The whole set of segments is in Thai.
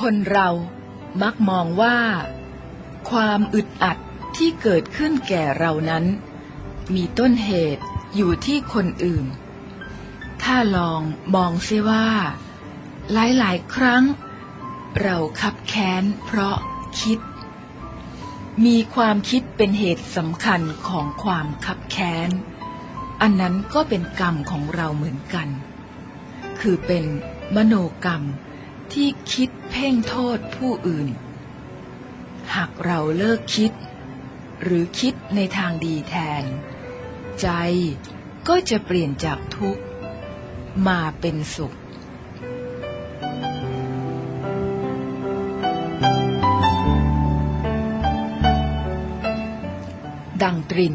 คนเรามักมองว่าความอึดอัดที่เกิดขึ้นแก่เรานั้นมีต้นเหตุอยู่ที่คนอื่นถ้าลองมองซิว่าหลายๆครั้งเราคับแค้นเพราะคิดมีความคิดเป็นเหตุสำคัญของความคับแค้นอันนั้นก็เป็นกรรมของเราเหมือนกันคือเป็นมโนกรรมที่คิดเพ่งโทษผู้อื่นหากเราเลิกคิดหรือคิดในทางดีแทนใจก็จะเปลี่ยนจากทุกข์มาเป็นสุขดังตริน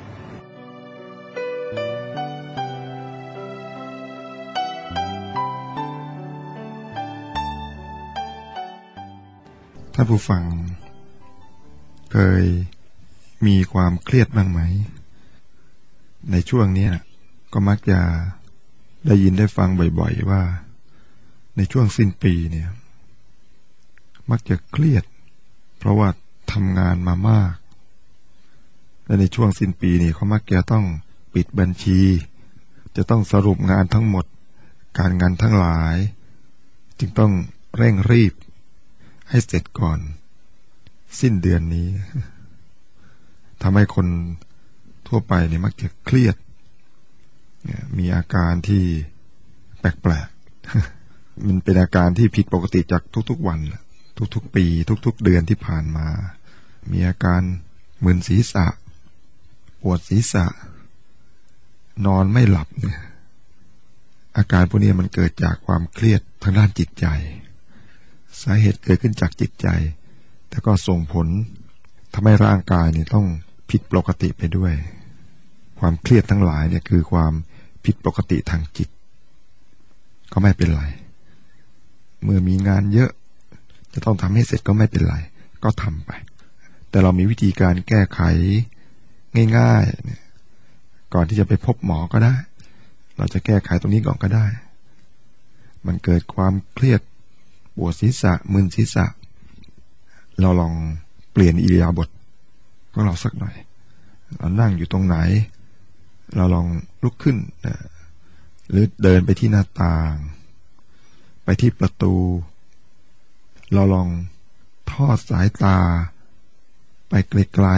ท่านผู้ฟังเคยมีความเครียดบ้างไหมในช่วงนี้ก็มักจะได้ยินได้ฟังบ่อยๆว่าในช่วงสิ้นปีเนี่ยมักจะเครียดเพราะว่าทำงานมามากและในช่วงสิ้นปีนี่เขามักจะต้องปิดบัญชีจะต้องสรุปงานทั้งหมดการงานทั้งหลายจึงต้องเร่งรีบให้เสร็จก่อนสิ้นเดือนนี้ทำให้คนทั่วไปเนี่ยมักจะเครียดมีอาการที่แปลกๆมันเป็นอาการที่ผิดปกติจากทุกๆวันทุกๆปีทุกๆเดือนที่ผ่านมามีอาการมึนศีรษะปวดศีรษะนอนไม่หลับเนี่ยอาการพวกนี้มันเกิดจากความเครียดทางด้านจิตใจสาเหตุเกิดขึ้นจากจิตใจแต่ก็ส่งผลทำให้ร่างกายเนี่ยต้องผิดปกติไปด้วยความเครียดทั้งหลายเนี่ยคือความผิดปกติทางจิตก็ไม่เป็นไรเมื่อมีงานเยอะจะต้องทำให้เสร็จก็ไม่เป็นไรก็ทำไปแต่เรามีวิธีการแก้ไขง่ายๆเนี่ยก่อนที่จะไปพบหมอก็ได้เราจะแก้ไขตรงนี้ก่อนก็ได้มันเกิดความเครียดปวดศีรษะมึนศีรษะเราลองเปลี่ยนอิริยาบถของเราสักหน่อยเรานั่งอยู่ตรงไหนเราลองลุกขึ้นหรือเดินไปที่หน้าต่างไปที่ประตูเราลองทอดสายตาไปไกล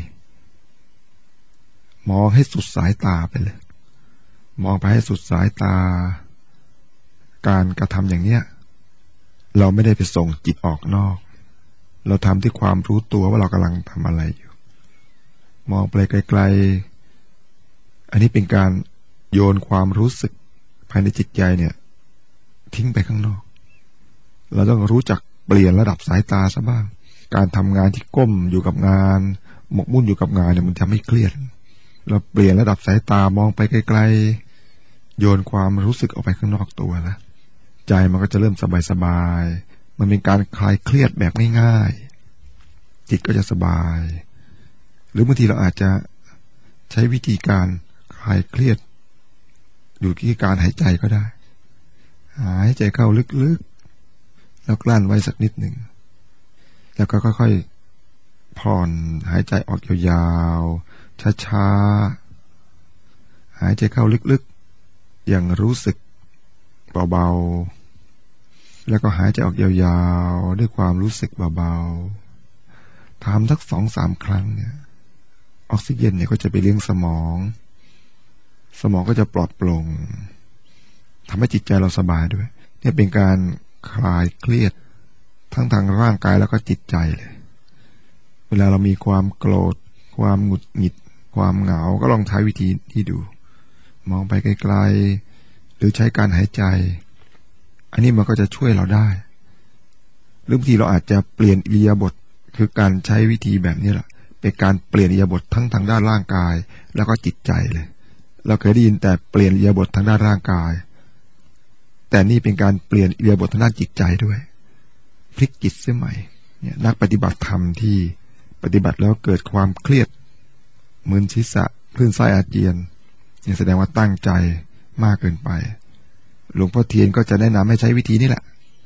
ๆมองให้สุดสายตาไปเลยมองไปให้สุดสายตาการกระทำอย่างเนี้ยเราไม่ได้ไปส่งจิตออกนอกเราทำที่ความรู้ตัวว่าเรากำลังทำอะไรอยู่มองไปไกลๆอันนี้เป็นการโยนความรู้สึกภายในจิตใจเนี่ยทิ้งไปข้างนอกเราต้องรู้จักเปลี่ยนระดับสายตาซะบ้างการทำงานที่ก้มอยู่กับงานหมกมุ่นอยู่กับงานเนี่ยมันทำให้เครียดเราเปลี่ยนระดับสายตามองไปไกลๆโยนความรู้สึกออกไปข้างนอกตัวแล้วใจมันก็จะเริ่มสบายๆมันเป็นการคลายเครียดแบบง่ายๆจิตก็จะสบายหรือบางทีเราอาจจะใช้วิธีการคลายเครียดอยู่ที่การหายใจก็ได้หายใจเข้าลึกๆแล้วกลั้นไว้สักนิดหนึ่งแล้วก็ค่อยๆผ่อนหายใจออกยาวๆช้าๆหายใจเข้าลึกๆอย่างรู้สึกเบาๆแล้วก็หายใจออกยาวๆด้วยความรู้สึกเบาๆทำสัก 2-3 ครั้งเนี่ยออกซิเจนเนี่ยก็จะไปเลี้ยงสมองก็จะปลอดโปร่งทำให้จิตใจเราสบายด้วยเนี่ยเป็นการคลายเครียดทั้งทางร่างกายแล้วก็จิตใจเลยเวลาเรามีความโกรธความหงุดหงิดความเหงาก็ลองใช้วิธีที่ดูมองไปไกลๆหรือใช้การหายใจอันนี้มันก็จะช่วยเราได้หรือบางทีเราอาจจะเปลี่ยนอิริยาบถคือการใช้วิธีแบบนี้แหละเป็นการเปลี่ยนอิริยาบถทั้งทางด้านร่างกายแล้วก็จิตใจเลยเราเคยได้ยินแต่เปลี่ยนอิริยาบถทางด้านร่างกายแต่นี่เป็นการเปลี่ยนอิริยาบถทางด้านจิตใจด้วยพลิกจิตเสียใหม่เนี่ยนักปฏิบัติธรรมที่ปฏิบัติแล้วเกิดความเครียดมึนศีรษะคลื่นไส้อาเจียนนี่แสดงว่าตั้งใจมากเกินไปหลวงพ่อเทียนก็จะแนะนำให้ใช้วิธีนี้แหละ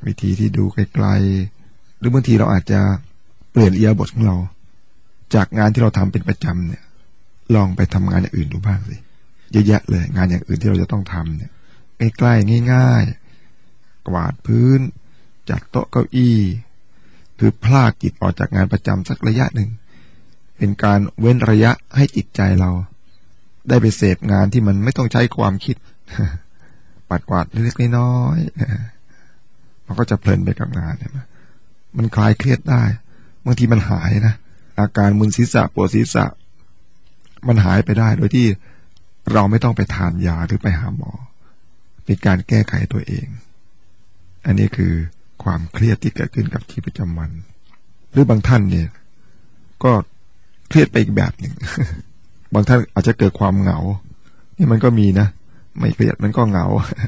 วิธีที่ดูไกลๆหรือบางทีเราอาจจะเปลี่ยนอิริยาบถของเราจากงานที่เราทำเป็นประจำเนี่ยลองไปทำงานอย่างอื่นดูบ้างสิเยอะแยะเลยงานอย่างอื่นที่เราจะต้องทำเนี่ยใกล้ๆง่ายๆกวาดพื้นจัดโต๊ะเก้าอี้คือพลากจิตออกจากงานประจำสักระยะหนึ่งเป็นการเว้นระยะให้จิตใจเราได้ไปเสพงานที่มันไม่ต้องใช้ความคิดปัดกวาดเล็กๆน้อยๆมันก็จะเพลินไปกับงานเนี่ยมันคลายเครียดได้บางทีมันหายนะอาการมึนศีรษะปวดศีรษะมันหายไปได้โดยที่เราไม่ต้องไปทานยาหรือไปหาหมอเป็นการแก้ไขตัวเองอันนี้คือความเครียดที่เกิดขึ้นกับชีวิตประจำวันหรือบางท่านเนี่ยก็เครียดไปอีกแบบหนึ่ง บางท่านอาจจะเกิดความเหงานี่มันก็มีนะไม่เครียดมันก็เหงา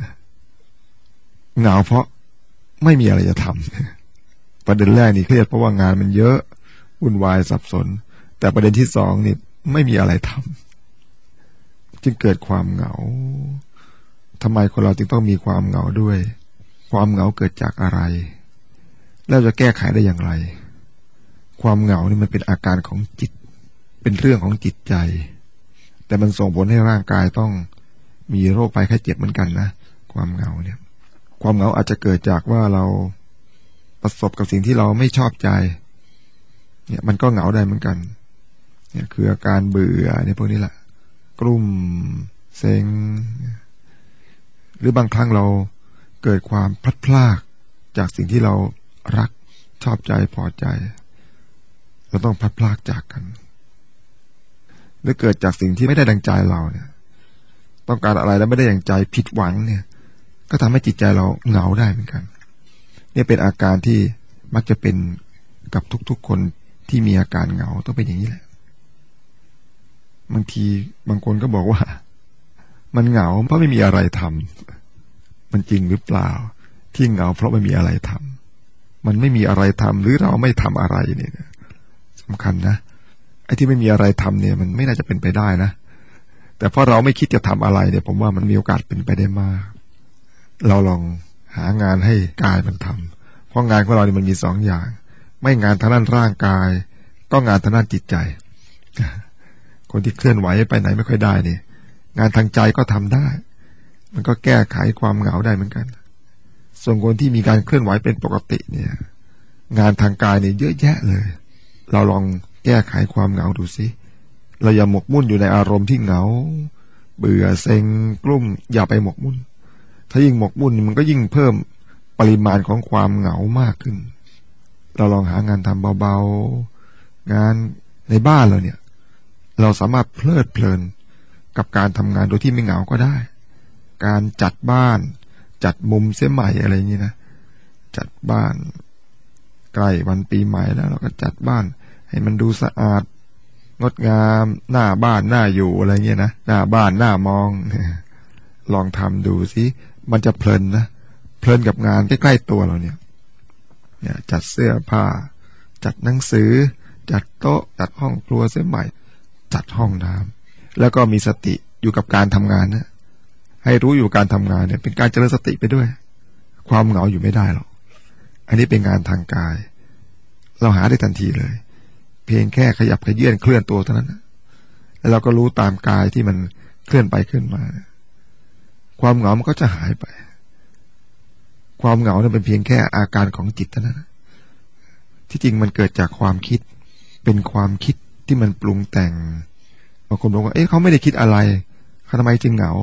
เหงาเพราะไม่มีอะไรจะทำประเด็นแรกนี่เครียดเพราะว่างานมันเยอะวุ่นวายสับสนแต่ประเด็นที่สองนี่ไม่มีอะไรทำจึงเกิดความเหงาทำไมคนเราจึงต้องมีความเหงาด้วยความเหงาเกิดจากอะไรแล้วจะแก้ไขได้อย่างไรความเหงานี่มันเป็นอาการของจิตเป็นเรื่องของจิตใจแต่มันส่งผลให้ร่างกายต้องมีโรคภัยไข้เจ็บเหมือนกันนะความเหงาเนี่ยความเหงาอาจจะเกิดจากว่าเราประสบกับสิ่งที่เราไม่ชอบใจเนี่ยมันก็เหงาได้เหมือนกันเนี่ยคืออาการเบื่อเนี่ยพวกนี้แหละกลุ่มเซ็งหรือบางครั้งเราเกิดความพลัดพรากจากสิ่งที่เรารักชอบใจพอใจเราต้องพลัดพรากจากกันหรือเกิดจากสิ่งที่ไม่ได้ดังใจเราเนี่ยต้องการอะไรแล้วไม่ได้อย่างใจผิดหวังเนี่ยก็ทำให้จิตใจเราเหงาได้เหมือนกันเนี่ยเป็นอาการที่มักจะเป็นกับทุกๆคนที่มีอาการเหงาต้องเป็นอย่างนี้แหละบางทีบางคนก็บอกว่ามันเหงาเพราะไม่มีอะไรทำมันจริงหรือเปล่าที่เหงาเพราะไม่มีอะไรทำมันไม่มีอะไรทำหรือเราไม่ทำอะไรเนี่ยสำคัญนะไอ้ที่ไม่มีอะไรทำเนี่ยมันไม่น่าจะเป็นไปได้นะแต่เพราะเราไม่คิดจะทำอะไรเนี่ยผมว่ามันมีโอกาสเป็นไปได้มากเราลองหางานให้กายมันทำเพราะงานของเราเนี่ยมันมีสองอย่างไม่งานทางด้านร่างกายก็งานทางด้านจิตใจคนที่เคลื่อนไหวไปไหนไม่ค่อยได้เนี่ยงานทางใจก็ทำได้มันก็แก้ไขความเหงาได้เหมือนกันส่วนคนที่มีการเคลื่อนไหวเป็นปกติเนี่ยงานทางกายเนี่ยเยอะแยะเลยเราลองแก้ไขความเหงาดูสิเราอย่าหมกมุ่นอยู่ในอารมณ์ที่เหงาเบื่อเซ็งกลุ้มอย่าไปหมกมุ่นถ้ายิ่งหมกมุ่นมันก็ยิ่งเพิ่มปริมาณของความเหงามากขึ้นเราลองหางานทำเบาๆงานในบ้านเราเนี่ยเราสามารถเพลิดเพลินกับการทำงานโดยที่ไม่เหงาก็ได้การจัดบ้านจัดมุมเสียใหม่อะไรอย่างนี้นะจัดบ้านใกล้วันปีใหม่แล้วเราก็จัดบ้านให้มันดูสะอาดงดงามหน้าบ้านหน้าอยู่อะไรเงี้ยนะหน้าบ้านหน้ามองลองทำดูสิมันจะเพลินนะเพลินกับงานใกล้ๆตัวเราเนี่ยจัดเสื้อผ้าจัดหนังสือจัดโต๊ะจัดห้องครัวเสียใหม่จัดห้องน้ำแล้วก็มีสติอยู่กับการทำงานนะให้รู้อยู่การทำงานเนี่ยเป็นการเจริญสติไปด้วยความเหงาอยู่ไม่ได้หรอกอันนี้เป็นงานทางกายเราหาได้ทันทีเลยเพียงแค่ขยับขยื่นเคลื่อนตัวเท่านั้นแล้วเราก็รู้ตามกายที่มันเคลื่อนไปเคลื่อนมาความเหงามันก็จะหายไปความเหงาเนี่ยเป็นเพียงแค่อาการของจิตเท่านั้นที่จริงมันเกิดจากความคิดเป็นความคิดที่มันปรุงแต่งบางคนบอกว่าเอ๊ะเขาไม่ได้คิดอะไรเขาทำไมจึงเหงา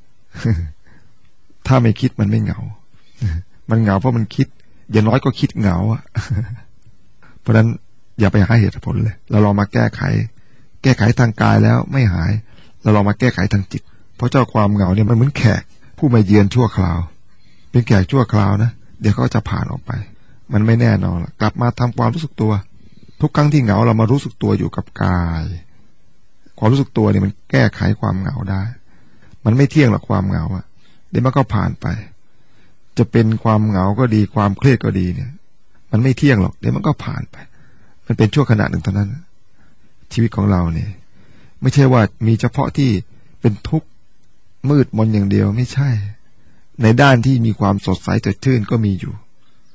ถ้าไม่คิดมันไม่เหงา มันเหงาเพราะมันคิดอย่างน้อยก็คิดเหงาอ่ะ เพราะฉะนั้นอย่าไปหาเหตุผลเลยเราลองมาแก้ไขทางกายแล้วไม่หายเราลองมาแก้ไขทางจิตเพราะเจ้าความเหงาเนี่ยมันเหมือนแขกผู้มาเยือนชั่วคราวเป็นแขกชั่วคราวนะเดี๋ยวเขาจะผ่านออกไปมันไม่แน่นอนกลับมาทำความรู้สึกตัวทุกครั้งที่เหงาเรามารู้สึกตัวอยู่กับกายความรู้สึกตัวเนี่ยมันแก้ไขความเหงาได้มันไม่เที่ยงหรอกความเหงาอ่ะเดี๋ยวมันก็ผ่านไปจะเป็นความเหงาก็ดีความเครียดก็ดีเนี่ยมันไม่เที่ยงหรอกเดี๋ยวมันก็ผ่านไปมันเป็นชั่วขณะหนึ่งเท่านั้นชีวิตของเราเนี่ยไม่ใช่ว่ามีเฉพาะที่เป็นทุกข์มืดมนอย่างเดียวไม่ใช่ในด้านที่มีความสดใสสดชื่นก็มีอยู่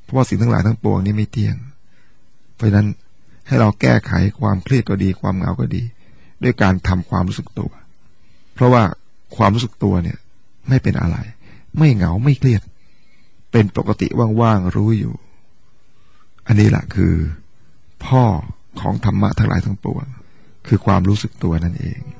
ราะว่าสิ่งทั้งหลายทั้งปวงนี้ไม่เที่ยงเพราะฉะนั้นให้เราแก้ไขความเครียดก็ดีความเหงาก็ดีด้วยการทำความรู้สึกตัวเพราะว่าความรู้สึกตัวเนี่ยไม่เป็นอะไรไม่เหงาไม่เครียดเป็นปกติว่างๆรู้อยู่อันนี้แหละคือพ่อของธรรมะทั้งหลายทั้งปวงคือความรู้สึกตัวนั่นเอง